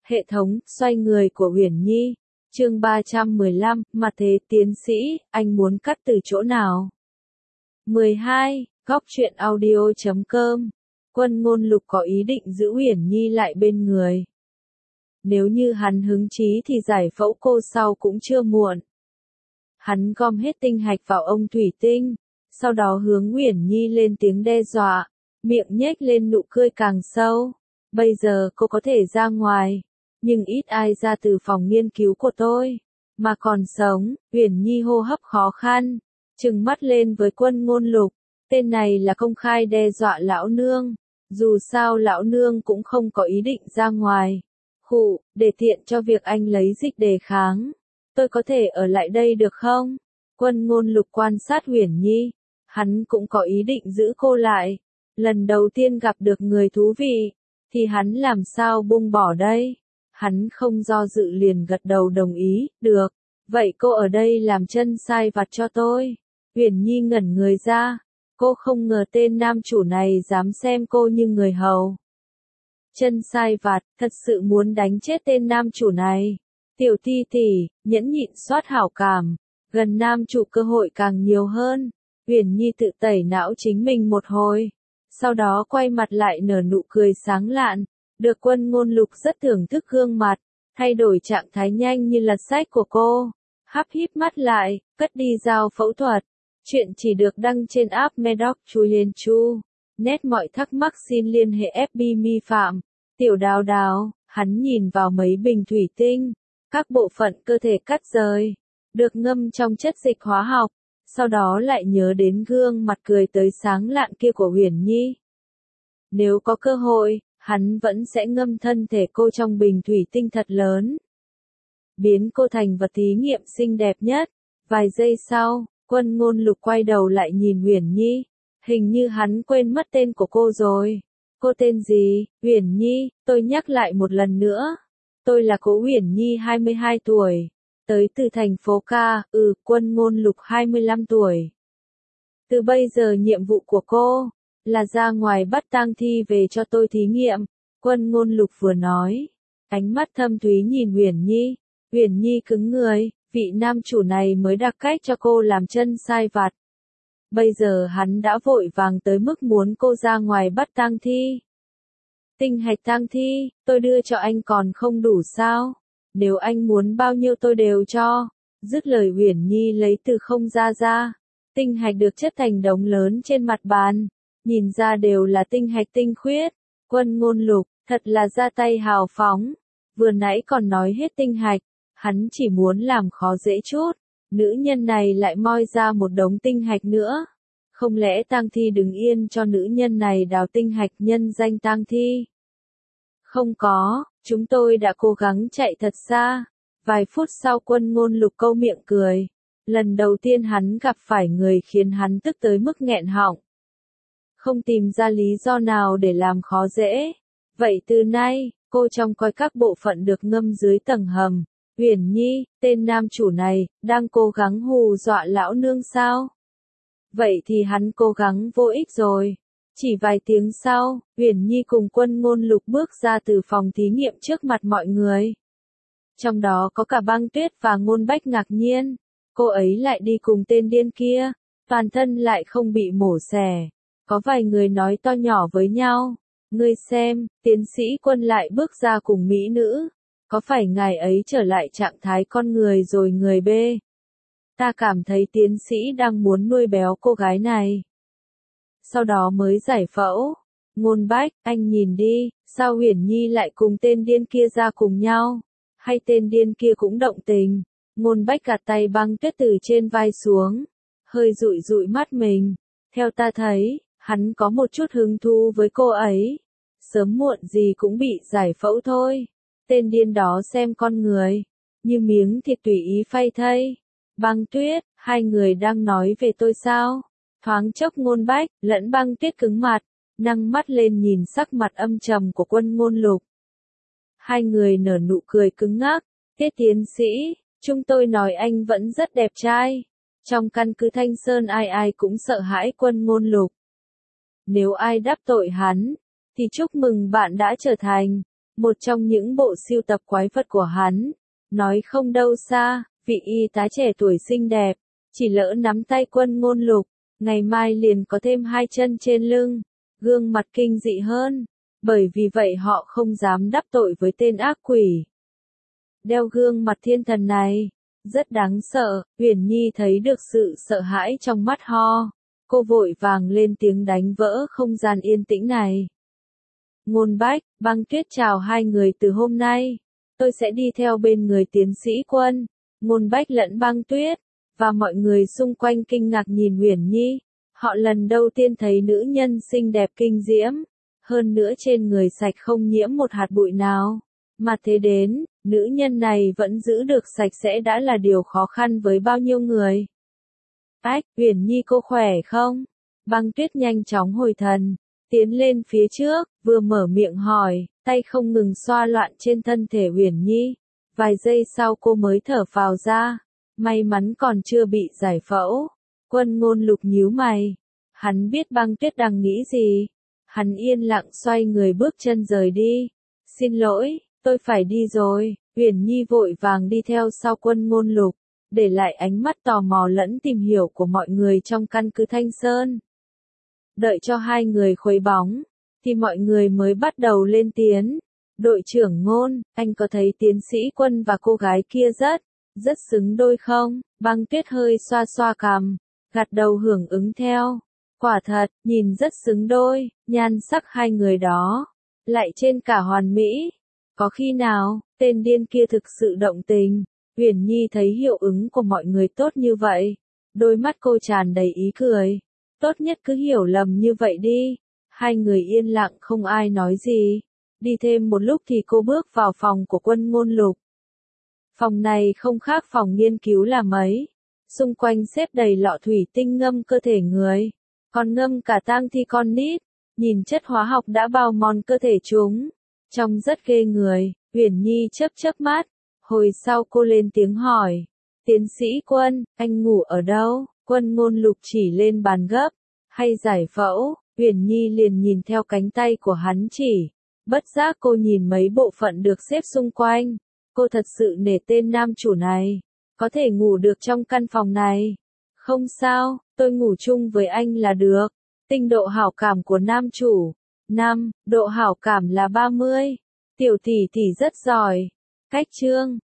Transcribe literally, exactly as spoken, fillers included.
Hệ thống, xoay người của Uyển Nhi. Chương ba trăm mười lăm, mà thế tiến sĩ, anh muốn cắt từ chỗ nào? mười hai, góc truyện audio chấm com. Quân Ngôn Lục có ý định giữ Uyển Nhi lại bên người. Nếu như hắn hứng chí thì giải phẫu cô sau cũng chưa muộn. Hắn gom hết tinh hạch vào ông thủy tinh, sau đó hướng Uyển Nhi lên tiếng đe dọa, miệng nhếch lên nụ cười càng sâu. Bây giờ cô có thể ra ngoài, nhưng ít ai ra từ phòng nghiên cứu của tôi, mà còn sống. Uyển Nhi hô hấp khó khăn, trừng mắt lên với Quân Ngôn Lục, tên này là công khai đe dọa lão nương, dù sao lão nương cũng không có ý định ra ngoài. Khụ, để tiện cho việc anh lấy dịch đề kháng, tôi có thể ở lại đây được không? Quân Ngôn Lục quan sát Uyển Nhi, hắn cũng có ý định giữ cô lại. Lần đầu tiên gặp được người thú vị, thì hắn làm sao buông bỏ đây? Hắn không do dự liền gật đầu đồng ý, được, vậy cô ở đây làm chân sai vặt cho tôi. Uyển Nhi ngẩn người ra, cô không ngờ tên nam chủ này dám xem cô như người hầu. Chân sai vặt, thật sự muốn đánh chết tên nam chủ này. Tiểu Ti tỷ, nhẫn nhịn soát hảo cảm, gần nam chủ cơ hội càng nhiều hơn. Uyển Nhi tự tẩy não chính mình một hồi, sau đó quay mặt lại nở nụ cười sáng lạn, được Quân Ngôn Lục rất thưởng thức gương mặt, thay đổi trạng thái nhanh như lật sách của cô, hắp híp mắt lại, cất đi dao phẫu thuật. Chuyện chỉ được đăng trên app Medoc Chuyen Chu. Nét mọi thắc mắc xin liên hệ ép bê Mi Phạm. Tiểu Đào Đào, hắn nhìn vào mấy bình thủy tinh, các bộ phận cơ thể cắt rời, được ngâm trong chất dịch hóa học, sau đó lại nhớ đến gương mặt cười tới sáng lạn kia của Uyển Nhi. Nếu có cơ hội, hắn vẫn sẽ ngâm thân thể cô trong bình thủy tinh thật lớn, biến cô thành vật thí nghiệm xinh đẹp nhất. Vài giây sau, Quân Ngôn Lục quay đầu lại nhìn Uyển Nhi, hình như hắn quên mất tên của cô rồi. Cô tên gì? Uyển Nhi, tôi nhắc lại một lần nữa. Tôi là Cố Uyển Nhi hai mươi hai tuổi, tới từ thành phố Ca, ừ, Quân Ngôn Lục hai mươi lăm tuổi. Từ bây giờ nhiệm vụ của cô là ra ngoài bắt tang thi về cho tôi thí nghiệm. Quân Ngôn Lục vừa nói, ánh mắt thâm thúy nhìn Uyển Nhi. Uyển Nhi cứng người, vị nam chủ này mới đặt cách cho cô làm chân sai vặt. Bây giờ hắn đã vội vàng tới mức muốn cô ra ngoài bắt tang thi. Tinh hạch tang thi, tôi đưa cho anh còn không đủ sao? Nếu anh muốn bao nhiêu tôi đều cho. Dứt lời Uyển Nhi lấy từ không ra ra. Tinh hạch được chất thành đống lớn trên mặt bàn, nhìn ra đều là tinh hạch tinh khiết. Quân Ngôn Lục, thật là ra tay hào phóng. Vừa nãy còn nói hết tinh hạch, hắn chỉ muốn làm khó dễ chút. Nữ nhân này lại moi ra một đống tinh hạch nữa. Không lẽ tang thi đứng yên cho nữ nhân này đào tinh hạch nhân danh tang thi? Không có, chúng tôi đã cố gắng chạy thật xa. Vài phút sau Quân Ngôn Lục câu miệng cười. Lần đầu tiên hắn gặp phải người khiến hắn tức tới mức nghẹn họng. Không tìm ra lý do nào để làm khó dễ. Vậy từ nay, cô trông coi các bộ phận được ngâm dưới tầng hầm. Uyển Nhi, tên nam chủ này, đang cố gắng hù dọa lão nương sao? Vậy thì hắn cố gắng vô ích rồi. Chỉ vài tiếng sau, Uyển Nhi cùng Quân Ngôn Lục bước ra từ phòng thí nghiệm trước mặt mọi người. Trong đó có cả Băng Tuyết và Ngôn Bách ngạc nhiên. Cô ấy lại đi cùng tên điên kia, toàn thân lại không bị mổ xẻ. Có vài người nói to nhỏ với nhau. Ngươi xem, tiến sĩ Quân lại bước ra cùng mỹ nữ. Có phải ngài ấy trở lại trạng thái con người rồi người B? Ta cảm thấy tiến sĩ đang muốn nuôi béo cô gái này. Sau đó mới giải phẫu. Ngôn Bách, anh nhìn đi, sao Uyển Nhi lại cùng tên điên kia ra cùng nhau? Hay tên điên kia cũng động tình? Ngôn Bách gạt tay Băng Tuyết từ trên vai xuống, hơi dụi dụi mắt mình. Theo ta thấy, hắn có một chút hứng thú với cô ấy. Sớm muộn gì cũng bị giải phẫu thôi. Tên điên đó xem con người như miếng thịt tùy ý phay thây. Băng Tuyết, hai người đang nói về tôi sao? Thoáng chốc Ngôn Bách lẫn Băng Tuyết cứng mặt, nâng mắt lên nhìn sắc mặt âm trầm của Quân Ngôn Lục. Hai người nở nụ cười cứng ngắc. Tiết tiến sĩ, chúng tôi nói anh vẫn rất đẹp trai. Trong căn cứ Thanh Sơn ai ai cũng sợ hãi Quân Ngôn Lục. Nếu ai đáp tội hắn, thì chúc mừng bạn đã trở thành một trong những bộ sưu tập quái vật của hắn. Nói không đâu xa, vị y tá trẻ tuổi xinh đẹp, chỉ lỡ nắm tay Quân Ngôn Lục, ngày mai liền có thêm hai chân trên lưng, gương mặt kinh dị hơn, bởi vì vậy họ không dám đắc tội với tên ác quỷ. Đeo gương mặt thiên thần này, rất đáng sợ, Uyển Nhi thấy được sự sợ hãi trong mắt ho. Cô vội vàng lên tiếng đánh vỡ không gian yên tĩnh này. Ngôn Bách, Băng Tuyết chào hai người từ hôm nay. Tôi sẽ đi theo bên người tiến sĩ Quân. Ngôn Bách lẫn Băng Tuyết, và mọi người xung quanh kinh ngạc nhìn Uyển Nhi. Họ lần đầu tiên thấy nữ nhân xinh đẹp kinh diễm, hơn nữa trên người sạch không nhiễm một hạt bụi nào. Mà thế đến, nữ nhân này vẫn giữ được sạch sẽ đã là điều khó khăn với bao nhiêu người. Ách, Uyển Nhi cô khỏe không? Băng Tuyết nhanh chóng hồi thần, tiến lên phía trước, vừa mở miệng hỏi, tay không ngừng xoa loạn trên thân thể Uyển Nhi. Vài giây sau cô mới thở phào ra, may mắn còn chưa bị giải phẫu. Quân Ngôn Lục nhíu mày, hắn biết Băng Tuyết đang nghĩ gì. Hắn yên lặng xoay người bước chân rời đi. Xin lỗi, tôi phải đi rồi. Uyển Nhi vội vàng đi theo sau Quân Ngôn Lục, để lại ánh mắt tò mò lẫn tìm hiểu của mọi người trong căn cứ Thanh Sơn. Đợi cho hai người khuấy bóng, thì mọi người mới bắt đầu lên tiếng. Đội trưởng Ngôn, anh có thấy tiến sĩ Quân và cô gái kia rất, rất xứng đôi không? Băng Tuyết hơi xoa xoa cằm, gật đầu hưởng ứng theo. Quả thật, nhìn rất xứng đôi, nhan sắc hai người đó, lại trên cả hoàn mỹ. Có khi nào, tên điên kia thực sự động tình? Uyển Nhi thấy hiệu ứng của mọi người tốt như vậy, đôi mắt cô tràn đầy ý cười. Tốt nhất cứ hiểu lầm như vậy đi. Hai người yên lặng không ai nói gì. Đi thêm một lúc thì cô bước vào phòng của Quân Ngôn Lục. Phòng này không khác phòng nghiên cứu là mấy. Xung quanh xếp đầy lọ thủy tinh ngâm cơ thể người, còn ngâm cả tang thi con nít. Nhìn chất hóa học đã bào mòn cơ thể chúng, trông rất ghê người. Uyển Nhi chớp chớp mắt, hồi sau cô lên tiếng hỏi, tiến sĩ Quân, anh ngủ ở đâu? Quân Ngôn Lục chỉ lên bàn gấp, hay giải phẫu? Uyển Nhi liền nhìn theo cánh tay của hắn chỉ, bất giác cô nhìn mấy bộ phận được xếp xung quanh. Cô thật sự nể tên nam chủ này, có thể ngủ được trong căn phòng này. Không sao, tôi ngủ chung với anh là được. Tinh độ hảo cảm của nam chủ, năm, độ hảo cảm là ba mươi. Tiểu tỷ tỷ rất giỏi. Cách chương